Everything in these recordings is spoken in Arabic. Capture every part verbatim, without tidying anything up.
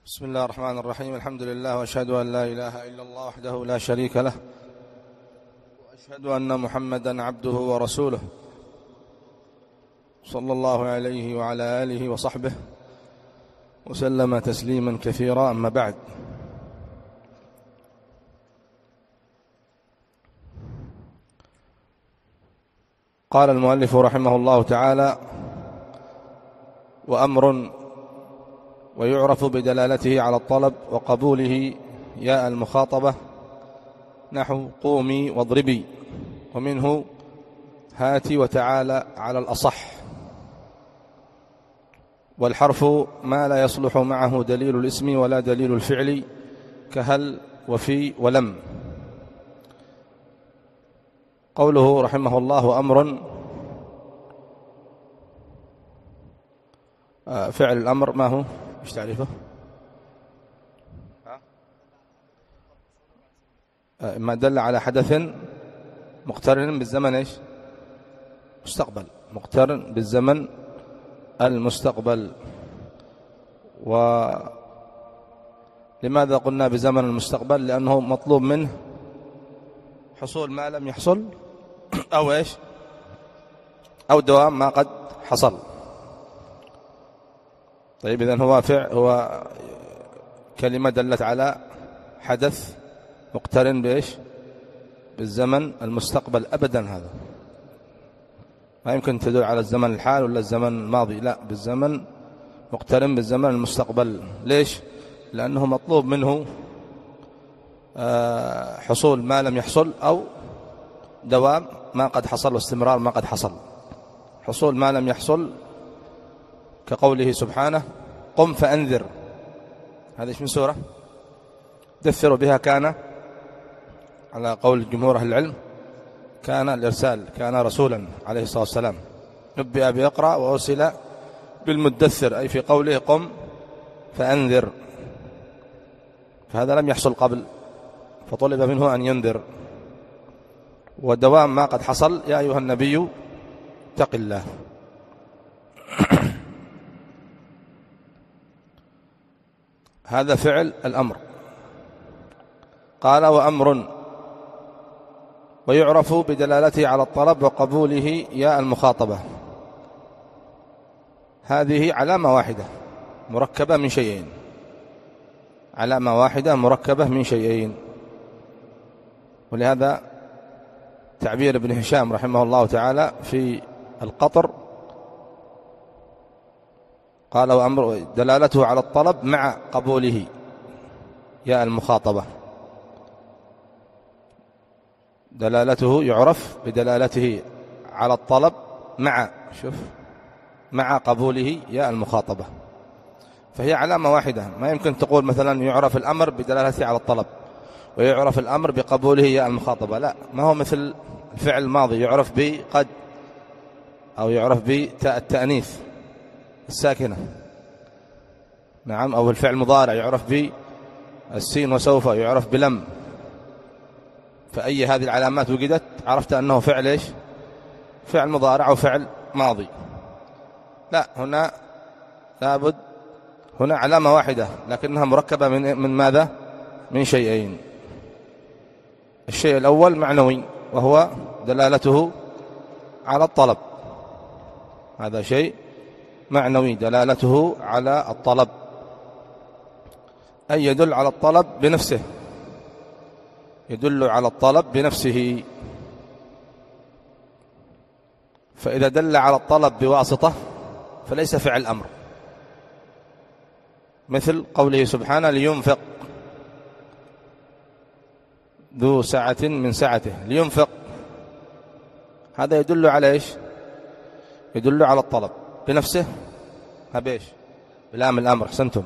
بسم الله الرحمن الرحيم. الحمد لله، وأشهد أن لا إله إلا الله وحده لا شريك له، وأشهد أن محمدا عبده ورسوله، صلى الله عليه وعلى آله وصحبه وسلم تسليما كثيرا. أما بعد، قال المؤلف رحمه الله تعالى: وأمر ويعرف بدلالته على الطلب وقبوله ياء المخاطبة، نحو قومي واضربي، ومنه هاتي وتعالى على الأصح. والحرف ما لا يصلح معه دليل الاسم ولا دليل الفعل، كهل وفي ولم. قوله رحمه الله أمر، فعل الأمر ما هو؟ ايش تعريفه؟ ما دل على حدث مقترن بالزمن ايش؟ مستقبل، مقترن بالزمن المستقبل. ولماذا قلنا بزمن المستقبل؟ لأنه مطلوب منه حصول ما لم يحصل، أو ايش؟ أو دوام ما قد حصل. طيب، إذن هو فعل، هو كلمة دلت على حدث مقترن بإيش؟ بالزمن المستقبل. أبدا هذا ما يمكن تدل على الزمن الحال ولا الزمن الماضي، لا، بالزمن مقترن بالزمن المستقبل. ليش؟ لأنه مطلوب منه حصول ما لم يحصل، أو دوام ما قد حصل، واستمرار ما قد حصل. حصول ما لم يحصل كقوله سبحانه: قم فأنذر. هذه ايش من سورة؟ دثروا بها كان، على قول جمهور أهل العلم، كان الإرسال، كان رسولا عليه الصلاة والسلام، نبئ بيقرأ وأرسل بالمدثر، أي في قوله قم فأنذر. فهذا لم يحصل قبل، فطلب منه أن ينذر. ودوام ما قد حصل: يا أيها النبي اتق الله. هذا فعل الأمر. قال: وأمر ويعرف بدلالته على الطلب وقبوله ياء المخاطبة. هذه علامة واحدة مركبة من شيئين، علامة واحدة مركبة من شيئين. ولهذا تعبير ابن هشام رحمه الله تعالى في القطر قال: وأمر دلالته على الطلب مع قبوله ياء المخاطبة. دلالته يعرف بدلالته على الطلب مع، شوف، مع قبوله ياء المخاطبة. فهي علامة واحدة. ما يمكن تقول مثلا يعرف الأمر بدلالته على الطلب ويعرف الأمر بقبوله ياء المخاطبة، لا، ما هو مثل الفعل الماضي يعرف بقد، أو يعرف بتاء التأنيث الساكنة، نعم، أو الفعل المضارع يعرف بالسين وسوف، يعرف بلم. فأي هذه العلامات وجدت عرفت أنه فعل إيش؟ فعل مضارع أو فعل ماضي. لا، هنا لابد، هنا علامة واحدة لكنها مركبة من من ماذا؟ من شيئين. الشيء الأول معنوي، وهو دلالته على الطلب. هذا شيء معنوي، دلالته على الطلب، أي يدل على الطلب بنفسه، يدل على الطلب بنفسه. فإذا دل على الطلب بواسطة فليس فعل أمر، مثل قوله سبحانه: لينفق ذو سعة من سعته، لينفق. هذا يدل على إيش؟ يدل على الطلب بنفسه. هبيش بلام الأمر، أحسنتم.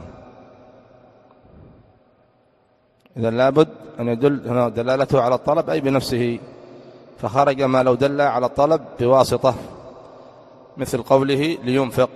إذا لابد أن يدل دلالته على الطلب أي بنفسه، فخرج ما لو دل على الطلب بواسطة، مثل قوله لينفق.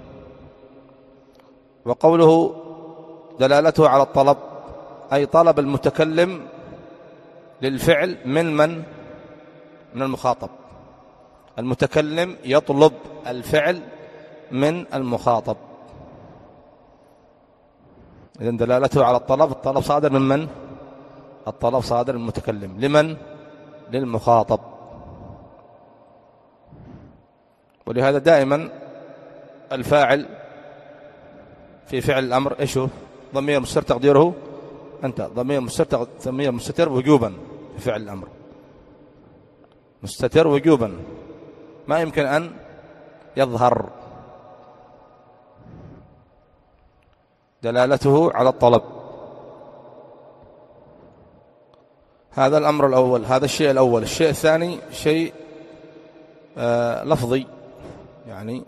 وقوله دلالته على الطلب أي طلب المتكلم للفعل من من؟ من المخاطب. المتكلم يطلب الفعل من المخاطب. إذن دلالته على الطلب، الطلب صادر من من؟ الطلب صادر من المتكلم. لمن؟ للمخاطب. ولهذا دائما الفاعل في فعل الأمر إيش هو؟ ضمير مستتر تقديره أنت، ضمير مستتر ضمير مستتر وجوبا في فعل الأمر، مستتر وجوبا، ما يمكن أن يظهر. دلالته على الطلب. هذا الأمر الأول، هذا الشيء الأول. الشيء الثاني شيء آه لفظي، يعني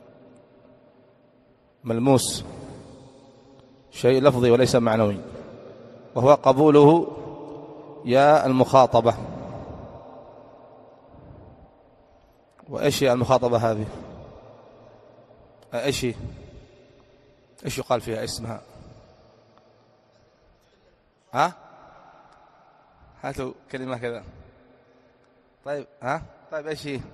ملموس، شيء لفظي وليس معنوي، وهو قبوله يا المخاطبة. وإيش هي المخاطبة هذه؟ إيش هي؟ إيش يقال فيها؟ اسمها ها؟ هاتوا كلمة كذا. طيب ها؟ طيب إيش هي؟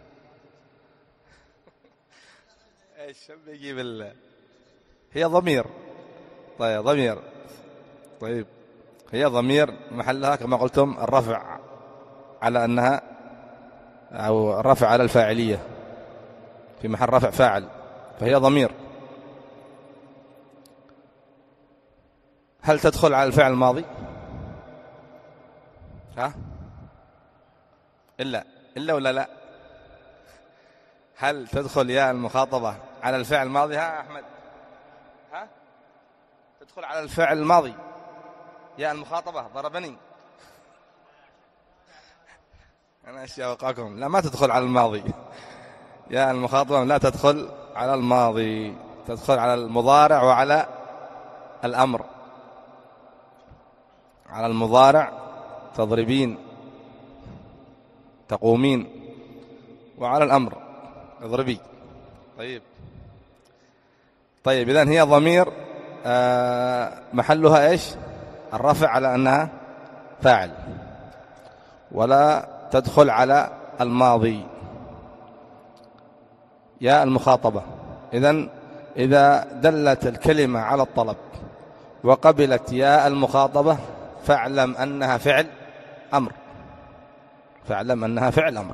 إيش بيجيب ال... هي ضمير. طيب ضمير. طيب هي ضمير محلها كما قلتم الرفع على أنها، أو الرفع على الفاعلية، في محل رفع فاعل، فهي ضمير. هل تدخل على الفعل الماضي؟ ها؟ إلا إلا ولا لا؟ هل تدخل يا المخاطبة على الفعل الماضي؟ ها أحمد؟ ها؟ تدخل على الفعل الماضي يا المخاطبة؟ ضربني أنا أشياء وقعكم. لا، ما تدخل على الماضي. يا المخاطبة لا تدخل على الماضي، تدخل على المضارع وعلى الأمر. على المضارع تضربين تقومين، وعلى الأمر اضربي. طيب طيب إذن هي ضمير آه محلها إيش؟ الرفع على أنها فاعل، ولا تدخل على الماضي يا المخاطبة. إذن إذا دلت الكلمة على الطلب وقبلت يا المخاطبة فاعلم أنها فعل أمر، فاعلم أنها فعل أمر.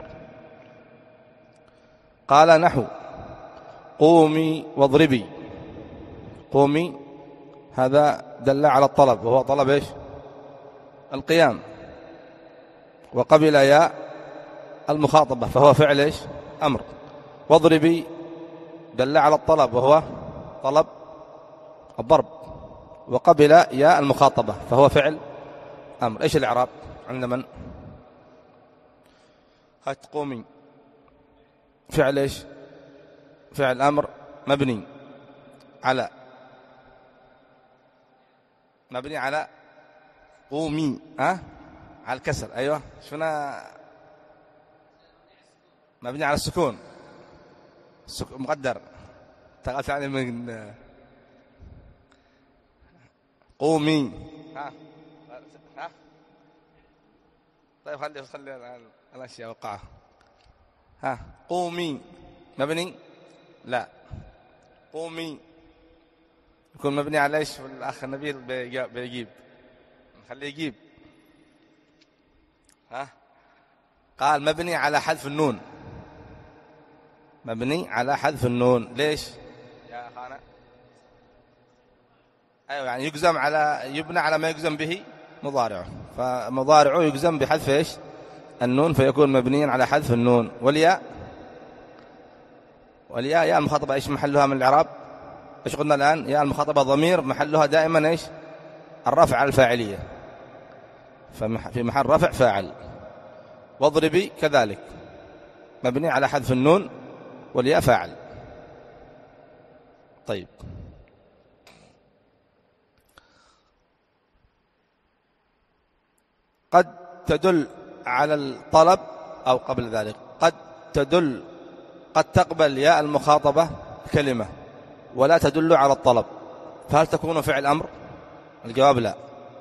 قال نحو قومي واضربي. قومي هذا دل على الطلب، وهو طلب إيش؟ القيام، وقبل يا المخاطبة فهو فعل إيش؟ أمر. واضربي دل على الطلب، وهو طلب الضرب، وقبل يا المخاطبة فهو فعل أمر. إيش الإعراب عند من؟ هات قومي فعل إيش؟ فعل أمر مبني على مبني على قومي، ها؟ على الكسر. أيوة، شفنا مبني على السكون، مقدر تغلت يعني من قومي. ها ها طيب خلي خلي الاشياء وقعها. ها قومي مبني؟ لا، قومي يكون مبني على ايش؟ الاخ نبيل بيجيب، خليه يجيب. ها قال مبني على حذف النون، مبني على حذف النون. ليش يا اخانا؟ ايوه، يعني يجزم على يبنى على ما يجزم به مضارعه، فمضارعه يجزم بحذف ايش؟ النون، فيكون مبنيا على حذف النون. والياء والياء يا المخاطبه ايش محلها من الاعراب؟ ايش قلنا الان؟ يا المخاطبه ضمير محلها دائما ايش؟ الرفع على الفاعليه، ففي محل رفع فاعل. واضربي كذلك مبني على حذف النون والياء فاعل. طيب قد تدل على الطلب أو قبل ذلك، قد تدل قد تقبل ياء المخاطبة كلمة ولا تدل على الطلب، فهل تكون فعل أمر؟ الجواب لا.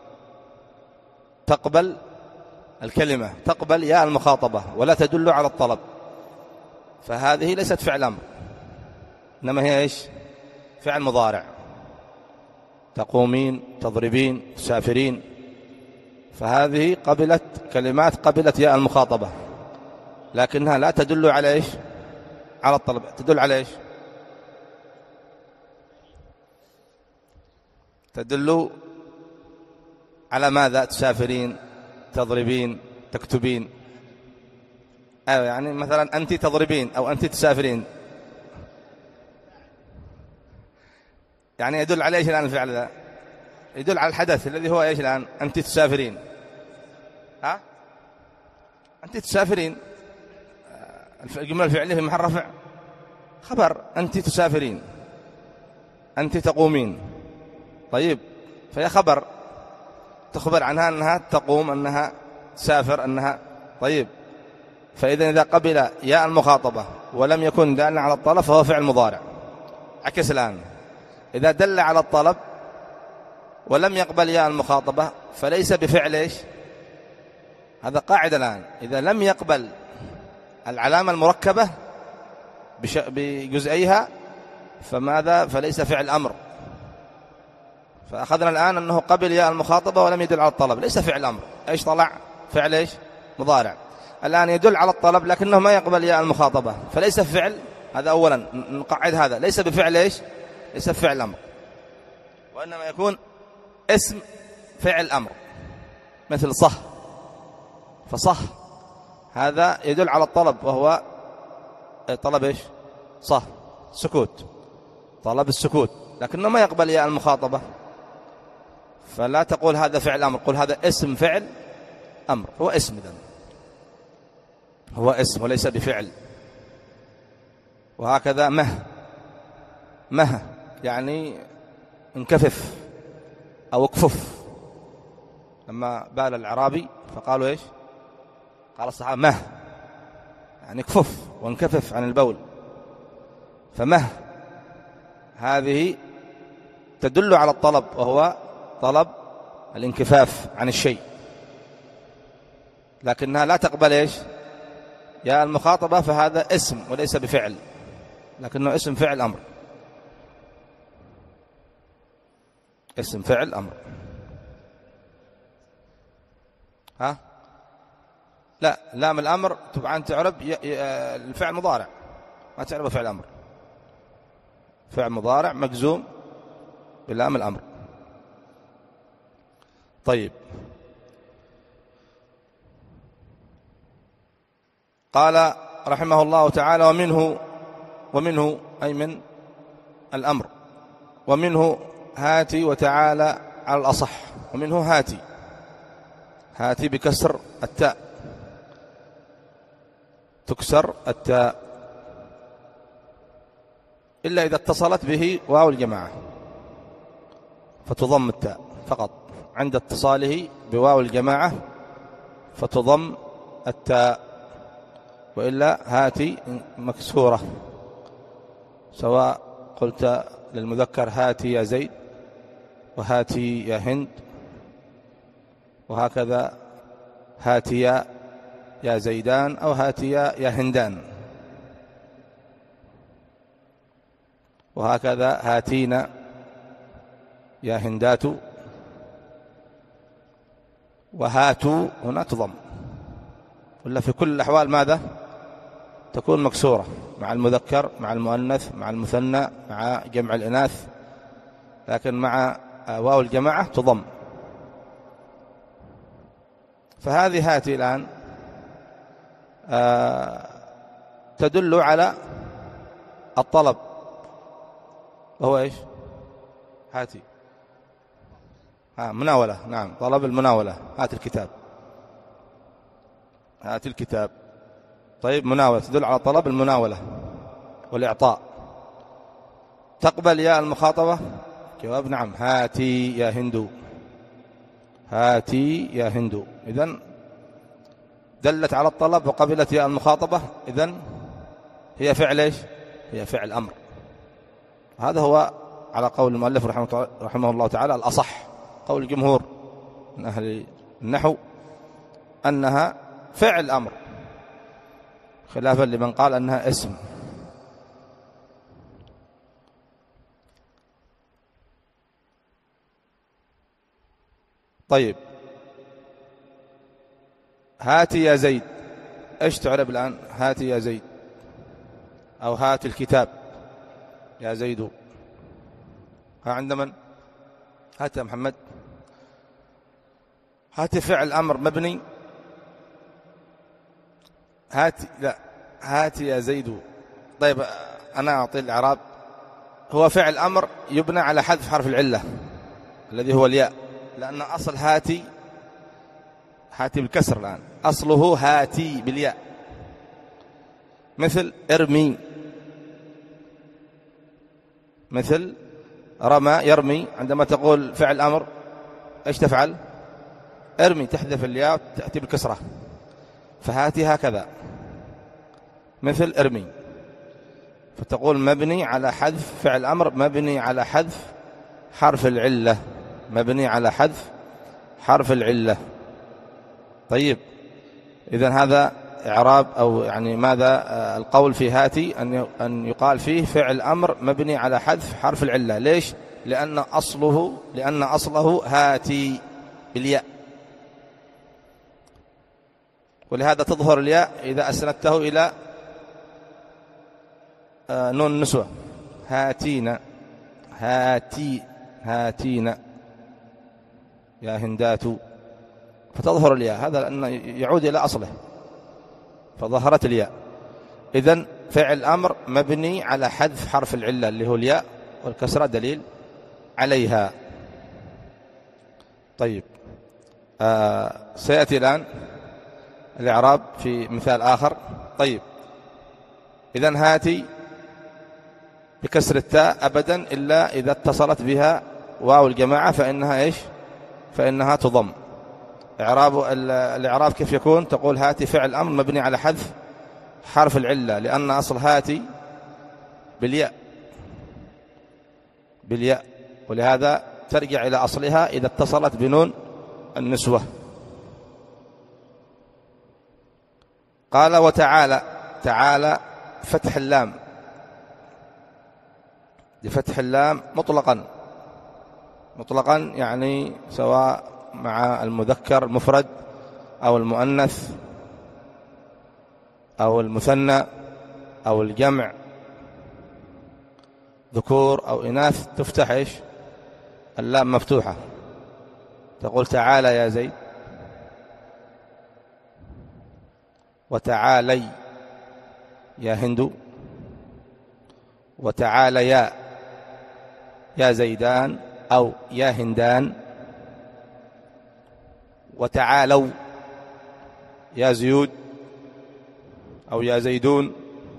تقبل الكلمة، تقبل ياء المخاطبة ولا تدل على الطلب، فهذه ليست فعل أمر، إنما هي إيش؟ فعل مضارع. تقومين، تضربين، تسافرين، فهذه قبلت كلمات قبلت ياء المخاطبة، لكنها لا تدل على إيش؟ على الطلب. تدل على إيش؟ تدل على ماذا؟ تسافرين، تضربين، تكتبين. أيوة، يعني مثلا أنت تضربين أو أنت تسافرين، يعني يدل على إيش الآن الفعل ذا؟ يدل على الحدث الذي هو إيش الآن؟ أنت تسافرين. ها؟ أنت تسافرين، الجملة الفعلية في محل رفع خبر. أنت تسافرين، أنت تقومين. طيب، فهي خبر تخبر عنها أنها تقوم، أنها تسافر، أنها. طيب، فإذا إذا قبل ياء المخاطبة ولم يكن دالا على الطلب فهو فعل مضارع. عكس الآن، إذا دل على الطلب ولم يقبل ياء المخاطبة فليس بفعل إيش؟ هذا قاعدة الآن، إذا لم يقبل العلامة المركبة بجزئيها فماذا؟ فليس فعل أمر. فأخذنا الآن أنه قبل ياء المخاطبة ولم يدل على الطلب، ليس فعل أمر. إيش طلع؟ فعل إيش؟ مضارع. الآن يدل على الطلب لكنه ما يقبل ياء المخاطبة فليس فعل. هذا أولا نقعد، هذا ليس بفعل إيش؟ ليس بفعل أمر، وإنما يكون اسم فعل أمر، مثل صح. فصح هذا يدل على الطلب، وهو طلب إيش؟ صح، سكوت، طلب السكوت، لكنه ما يقبل ياء المخاطبة، فلا تقول هذا فعل أمر، قل هذا اسم فعل أمر. هو اسم، إذن هو اسم وليس بفعل. وهكذا مه، مه يعني انكفف أو اكفف. لما بال الأعرابي فقالوا إيش؟ قال الصحابة مه، يعني اكفف وانكفف عن البول. فمه هذه تدل على الطلب، وهو طلب الانكفاف عن الشيء، لكنها لا تقبل إيش؟ يا المخاطبة، فهذا اسم وليس بفعل، لكنه اسم فعل أمر، اسم فعل أمر. ها؟ لا، لام الأمر طبعا تعرب الفعل مضارع، ما تعرب فعل أمر. فعل مضارع مجزوم بلام الأمر. طيب، قال رحمه الله تعالى: ومنه ومنه أي من الأمر، ومنه هاتي وتعالى على الأصح. ومنه هاتي، هاتي بكسر التاء، تكسر التاء إلا إذا اتصلت به واو الجماعة فتضم التاء فقط. عند اتصاله بواو الجماعة فتضم التاء، وإلا هاتي مكسورة، سواء قلت للمذكر هاتي يا زيد، وهاتي يا هند، وهكذا هاتي يا زيدان، أو هاتي يا هندان، وهكذا هاتينا يا هندات، وهاتوا هنا تضم. ولا في كل الأحوال ماذا؟ تكون مكسورة مع المذكر، مع المؤنث، مع المثنى، مع جمع الإناث، لكن مع واو الجماعة تضم. فهذه هاتي الآن آه تدل على الطلب، وهو إيش؟ هاتي ها مناولة، نعم، طلب المناولة. هات الكتاب، هات الكتاب. طيب، مناولة تدل على طلب المناولة والإعطاء. تقبل ياء المخاطبة؟ جواب نعم، هاتي يا هندو، هاتي يا هندو. إذن دلت على الطلب وقبلت ياء المخاطبة، إذن هي فعل إيش؟ هي فعل أمر. هذا هو على قول المؤلف رحمه الله تعالى الأصح. قول الجمهور من أهل النحو أنها فعل أمر، خلافا لمن قال أنها اسم. طيب هاتي يا زيد، ايش تعرب الآن؟ هاتي يا زيد، أو هات الكتاب يا زيد. ها عند من؟ هات يا محمد. هاتي فعل أمر مبني. هاتي، لا، هاتي يا زيد. طيب أنا أعطي الإعراب. هو فعل أمر يبنى على حذف حرف العلة الذي هو الياء، لأن أصل هاتي، هاتي بالكسر الآن، أصله هاتي بالياء، مثل ارمي، مثل رمى يرمي. عندما تقول فعل أمر ايش تفعل؟ ارمي، تحذف الياء تأتي بالكسرة. فهاتي هكذا، مثل ارمي، فتقول مبني على حذف فعل أمر، مبني على حذف حرف العلة، مبني على حذف حرف العلة. طيب إذن هذا إعراب، أو يعني ماذا القول في هاتي؟ أن أن يقال فيه فعل أمر مبني على حذف حرف العلة. ليش؟ لأن أصله لأن أصله هاتي بالياء، ولهذا تظهر الياء إذا أسندته إلى نون النسوة، هاتينا، هاتي، هاتينا يا هندات، فتظهر الياء. هذا لأنه يعود إلى أصله، فظهرت الياء. إذن فعل أمر مبني على حذف حرف العلة اللي هو الياء، والكسرة دليل عليها. طيب آه سيأتي الآن الإعراب في مثال آخر. طيب إذن هاتي بكسر التاء أبدا إلا إذا اتصلت بها واو الجماعة، فإنها إيش؟ فإنها تضم. إعراب الإعراب كيف يكون؟ تقول هاتي فعل أمر مبني على حذف حرف العلة، لأن أصل هاتي بالياء، بالياء، ولهذا ترجع إلى أصلها إذا اتصلت بنون النسوة. قال وتعالى، تعالى فتح اللام، لفتح اللام مطلقا، مطلقا يعني سواء مع المذكر المفرد أو المؤنث أو المثنى أو الجمع، ذكور أو إناث، تفتح إيش؟ اللام مفتوحة. تقول تعالى يا زيد، وتعالي يا هند، وتعالى يا يا زيدان أو يا هندان، وتعالوا يا زيود أو يا زيدون،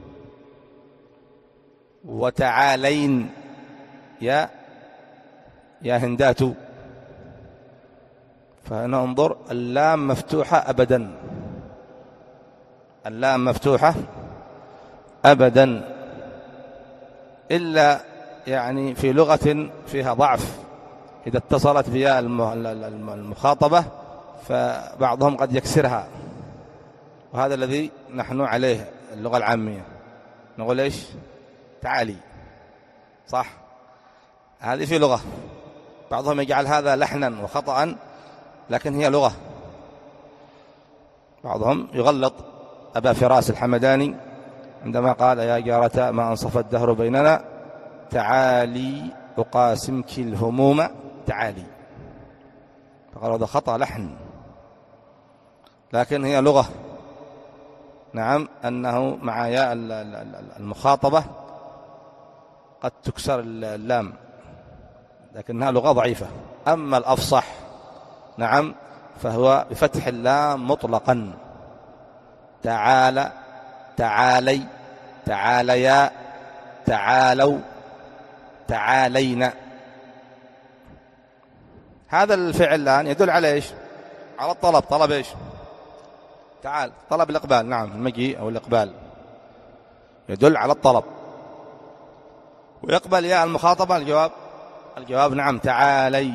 وتعالين يا يا هندات. فننظر اللام مفتوحة أبدا، اللام مفتوحة أبدا، إلا يعني في لغة فيها ضعف إذا اتصلت بها المخاطبة، فبعضهم قد يكسرها، وهذا الذي نحن عليه اللغة العامية، نقول إيش؟ تعالي، صح؟ هذه في لغة، بعضهم يجعل هذا لحنا وخطأ، لكن هي لغة. بعضهم يغلط أبا فراس الحمداني عندما قال يا جارة ما أنصف الدهر بيننا، تعالي أقاسمك الهموم تعالي، فقال هذا خطأ لحن، لكن هي لغة. نعم، أنه مع ياء المخاطبة قد تكسر اللام، لكنها لغة ضعيفة. أما الأفصح نعم فهو بفتح اللام مطلقا، تعالى، تعالي، تعاليا، تعالوا، تعالينا. هذا الفعل الآن يدل على إيش؟ على الطلب. طلب إيش؟ تعال، طلب الإقبال. نعم، المجيء أو الإقبال يدل على الطلب. ويقبل يا المخاطبة الجواب، الجواب نعم تعالي،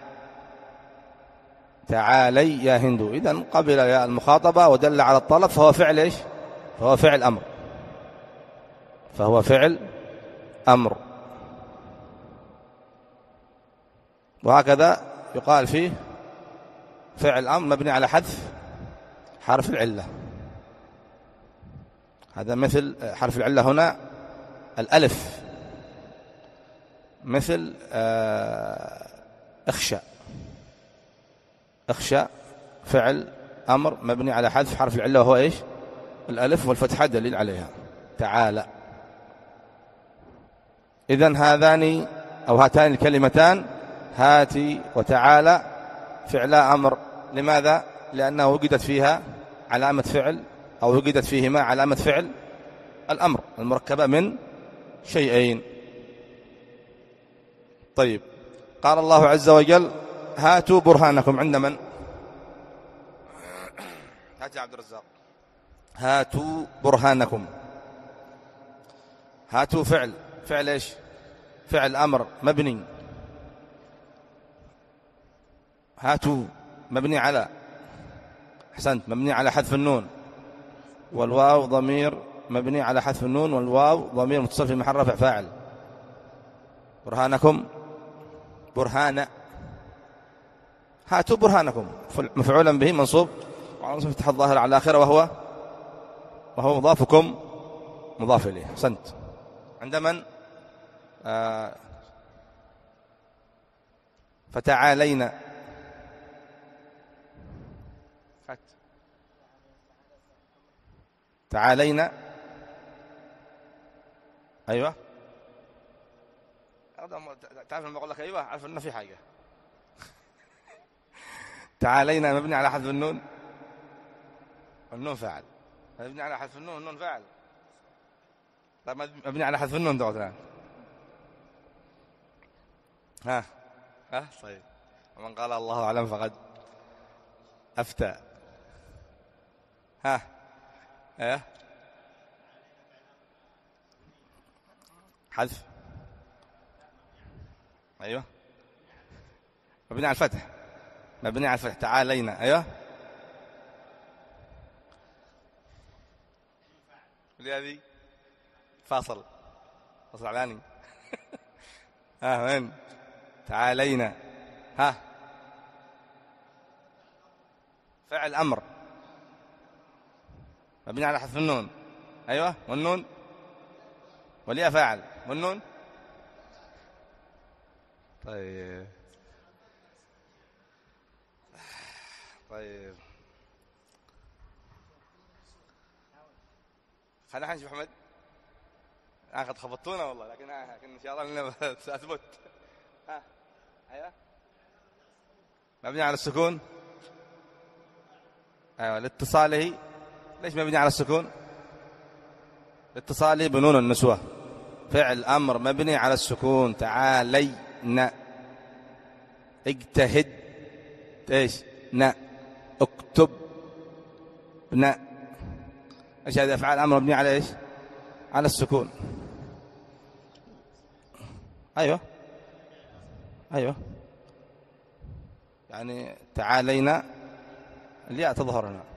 تعالي يا هند. إذن قبل يا المخاطبة ودل على الطلب، فهو فعل إيش؟ فهو فعل أمر، فهو فعل أمر. وهكذا يقال فيه فعل أمر مبني على حذف حرف العلة. هذا مثل حرف العلة هنا الألف، مثل اخشى. اخشى فعل أمر مبني على حذف حرف العلة وهو إيش؟ الألف، والفتحة دليل عليها. تعالى. إذن هذان أو هاتان الكلمتان هاتي وتعالى فعلا أمر. لماذا؟ لأنه وجدت فيها علامة فعل، أو وجدت فيهما علامة فعل الأمر المركبة من شيئين. طيب، قال الله عز وجل: هاتوا برهانكم. عند من؟ هات يا عبد الرزاق. هاتوا برهانكم. هاتوا فعل فعل إيش؟ فعل أمر مبني. هاتوا مبني على، أحسنت، مبني على حذف النون، والواو ضمير مبني على حذف النون، والواو ضمير متصل في محل رفع فاعل. برهانكم، برهان. هاتوا برهانكم مفعولا به منصوب وعلى نصب فتح الظاهر على آخره، وهو وهو مضافكم مضاف إليه. أحسنت. عند من؟ آه فتعالينا. تعالينا. أيوة، تعرف لما أقول لك أيوة عارف أنه في حاجة. تعالينا مبني على حذف النون، النون فاعل. مبني على حذف النون، النون فاعل. طيب مبني على حذف النون دوت الآن. ها ها طيب. ومن قال الله أعلم فقد أفتى. ها ايه حذف. ايوه، مبني على الفتح، مبني على الفتح. تعالينا. ايوه، هذه فاصل فاصل علاني. ها وين؟ تعالينا. ها فعل أمر مبني على حذف النون. أيوة، والنون والياء فاعل، والنون. طيب طيب خلينا نشوف محمد. آه قد خبطونا والله، لكن آه لكن إن شاء الله سأثبت. ها أيوة، مبني على السكون. أيوة، لاتصاله. ليش مبني على السكون؟ اتصاله بنون النسوة. فعل أمر مبني على السكون. تعالينا. اجتهد. ايش؟ نا. اكتب. نا. ايش هذا؟ افعال امر مبني على ايش؟ على السكون. ايوه ايوه، يعني تعالينا الياء تظهر هنا.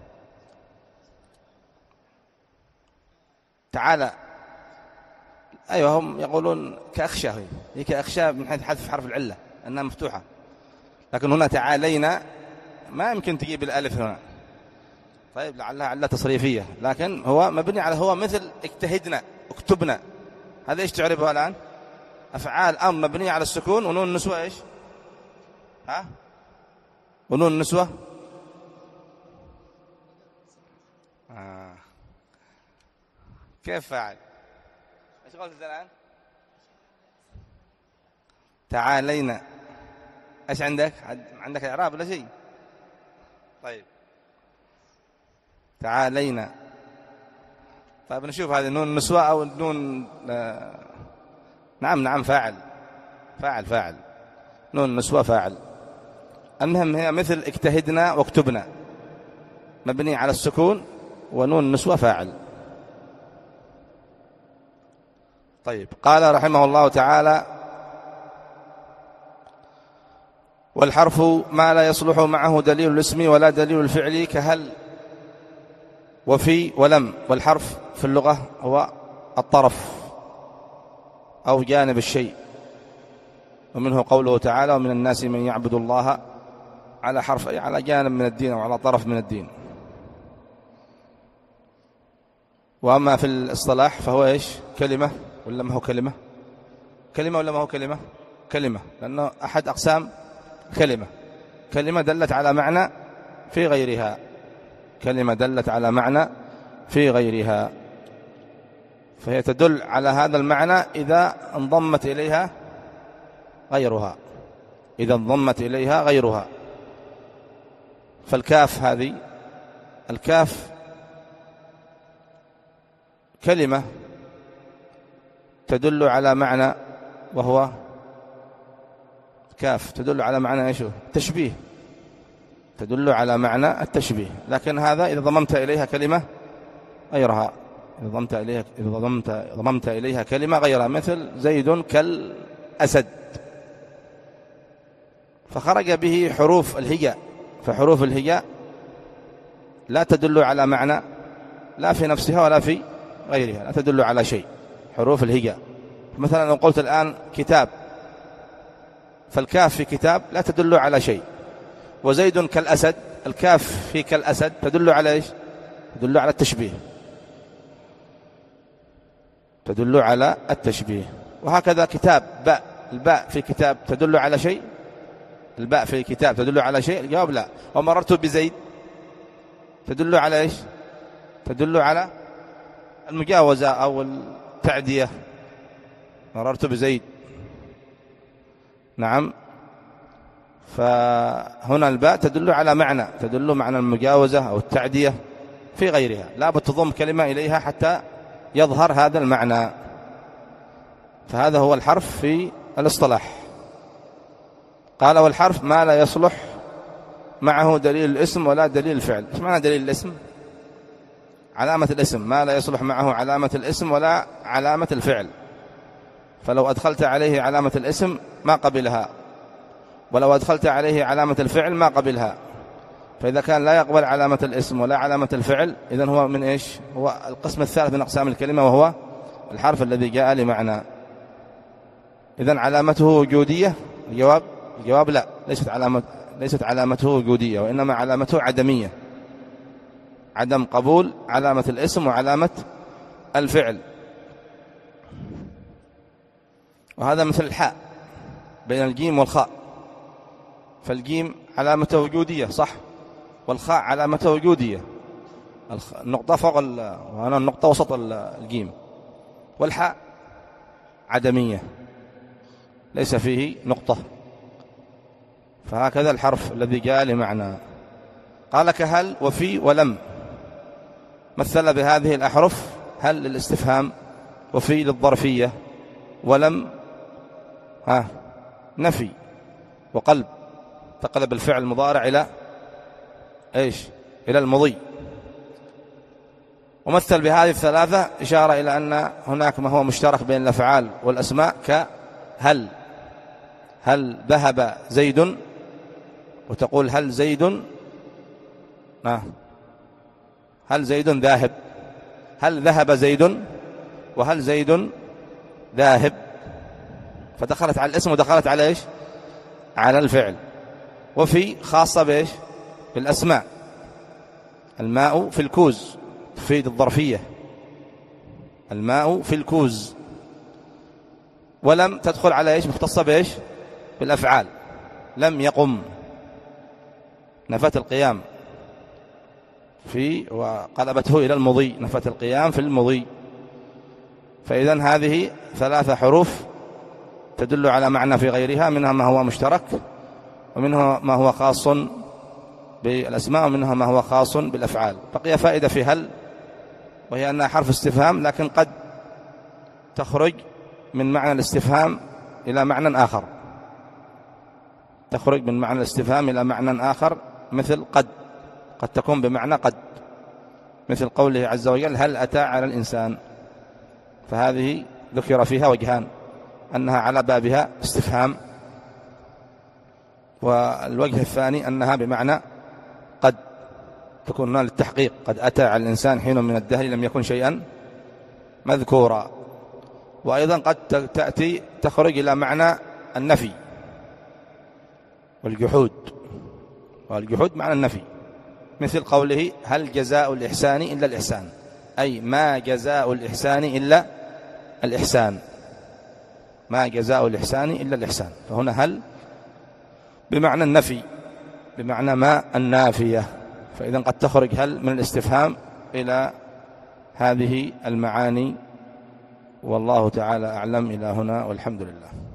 تعالى. ايوه، هم يقولون كأخشى، هي كأخشى من حيث حذف حرف العلة انها مفتوحة، لكن هنا تعالينا ما يمكن تجيب الالف هنا. طيب لعلها علة تصريفية، لكن هو مبني على، هو مثل اجتهدنا، اكتبنا. هذا ايش تعرفها الآن؟ أفعال أمر مبنية على السكون، ونون النسوة ايش؟ ها؟ ونون النسوة آه. كيف فاعل؟ ايش قلت الآن؟ تعالينا. ايش عندك؟ عندك إعراب ولا شيء؟ طيب تعالينا. طيب نشوف هذه نون النسوة أو نون آه. نعم نعم فاعل فاعل فاعل نون النسوة فاعل. المهم هي مثل اجتهدنا واكتبنا، مبني على السكون، ونون النسوة فاعل. طيب قال رحمه الله تعالى: والحرف ما لا يصلح معه دليل الاسم ولا دليل الفعل، كهل وفي ولم. والحرف في اللغة هو الطرف أو جانب الشيء، ومنه قوله تعالى: ومن الناس من يعبد الله على حرف أي على جانب من الدين أو على طرف من الدين. وأما في الاصطلاح فهو إيش؟ كلمة ولا ما هو كلمة؟ كلمة ولا ما هو كلمة؟ كلمة، لأنه أحد أقسام كلمة. كلمة دلت على معنى في غيرها، كلمة دلت على معنى في غيرها، فهي تدل على هذا المعنى إذا انضمت إليها غيرها، إذا انضمت إليها غيرها. فالكاف هذه، الكاف كلمة تدل على معنى، وهو كاف تدل على معنى ايش؟ تشبيه، تدل على معنى التشبيه. لكن هذا إذا ضممت إليها كلمة غيرها، إذا ضممت إليها إذا ضممت ضممت إليها كلمة غيرها، مثل زيد كالأسد، فخرج به حروف الهجاء. فحروف الهجاء لا تدل على معنى لا في نفسها ولا في غيرها، لا تدل على شيء. حروف الهجاء مثلا لو قلت الآن كتاب، فالكاف في كتاب لا تدل على شيء. وزيد كالأسد، الكاف في كالأسد تدل على إيش؟ تدل على التشبيه، تدل على التشبيه. وهكذا كتاب، باء، الباء في كتاب تدل على شيء؟ الباء في كتاب تدل على شيء؟ الجواب لا. ومررت بزيد تدل على إيش؟ تدل على المجاوزة أو التعدية. مررت بزيد، نعم. فهنا الباء تدل على معنى، تدل معنى المجاوزة أو التعدية في غيرها، لا بد تضم كلمة إليها حتى يظهر هذا المعنى. فهذا هو الحرف في الاصطلاح. قال والحرف ما لا يصلح معه دليل الاسم ولا دليل الفعل. ايش معنى دليل الاسم؟ علامة الاسم، ما لا يصلح معه علامة الاسم ولا علامة الفعل. فلو أدخلت عليه علامة الاسم ما قبلها، ولو أدخلت عليه علامة الفعل ما قبلها. فإذا كان لا يقبل علامة الاسم ولا علامة الفعل، إذن هو من إيش؟ هو القسم الثالث من أقسام الكلمة، وهو الحرف الذي جاء لمعنى. إذن علامته وجودية؟ الجواب الجواب لا، ليست علامة ليست علامته وجودية، وإنما علامته عدمية، عدم قبول علامة الاسم وعلامة الفعل. وهذا مثل الحاء بين الجيم والخاء، فالجيم علامته وجودية صح، والخاء علامته وجودية، النقطة فوق وهنا النقطة وسط الجيم، والحاء عدمية ليس فيه نقطة. فهكذا الحرف الذي جاء لمعنى. قال كهل وفي ولم، مثل بهذه الأحرف، هل للاستفهام، وفي للظرفية، ولم ها نفي وقلب، تقلب الفعل المضارع إلى إيش؟ إلى المضي. ومثل بهذه الثلاثة إشارة إلى أن هناك ما هو مشترك بين الأفعال والأسماء، كهل، هل ذهب زيد، وتقول هل زيد آه. هل زيد ذاهب، هل ذهب زيد، وهل زيد ذاهب، فدخلت على الاسم ودخلت على إيش؟ على الفعل. وفي خاصة بإيش؟ بالأسماء، الماء في الكوز تفيد الظرفية، الماء في الكوز. ولم تدخل على إيش؟ مختصة بإيش؟ بالأفعال، لم يقم، نفت القيام في وقلبته إلى المضي، نفت القيام في المضي. فإذن هذه ثلاثة حروف تدل على معنى في غيرها، منها ما هو مشترك، ومنها ما هو خاص بالأسماء، ومنها ما هو خاص بالأفعال. بقي فائدة في هل، وهي أنها حرف استفهام، لكن قد تخرج من معنى الاستفهام إلى معنى آخر، تخرج من معنى الاستفهام إلى معنى آخر، مثل قد، قد تكون بمعنى قد، مثل قوله عز وجل هل أتى على الإنسان. فهذه ذكر فيها وجهان، أنها على بابها استفهام، والوجه الثاني أنها بمعنى قد، تكون للتحقيق، قد أتى على الإنسان حين من الدهر لم يكن شيئا مذكورا. وأيضا قد تأتي تخرج إلى معنى النفي والجحود، والجحود معنى النفي، مثل قوله هل جزاء الإحسان إلا الإحسان، أي ما جزاء الإحسان إلا الإحسان، ما جزاء الإحسان إلا الإحسان. فهنا هل بمعنى النفي، بمعنى ما النافية، فإذا قد تخرج هل من الاستفهام إلى هذه المعاني. والله تعالى أعلم. إلى هنا والحمد لله.